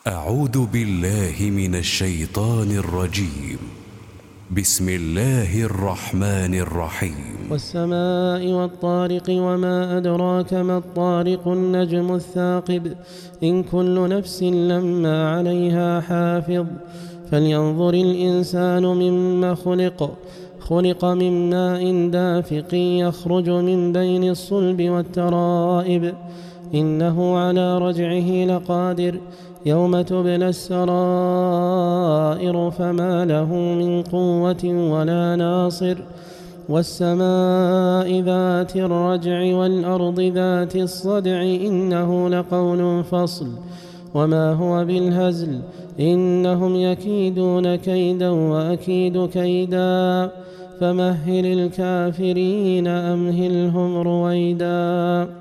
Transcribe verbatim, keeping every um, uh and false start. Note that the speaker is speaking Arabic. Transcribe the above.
أعوذ بالله من الشيطان الرجيم. بسم الله الرحمن الرحيم. والسماء والطارق وما أدراك ما الطارق النجم الثاقب إن كل نفس لما عليها حافظ فلينظر الإنسان مما خلق خلق من ماء دافق يخرج من بين الصلب والترائب إنه على رجعه لقادر يوم تبلى السرائر فما له من قوة ولا ناصر والسماء ذات الرجع والأرض ذات الصدع إنه لقول فصل وما هو بالهزل إنهم يكيدون كيدا وأكيد كيدا فمهل الكافرين أمهلهم رويدا.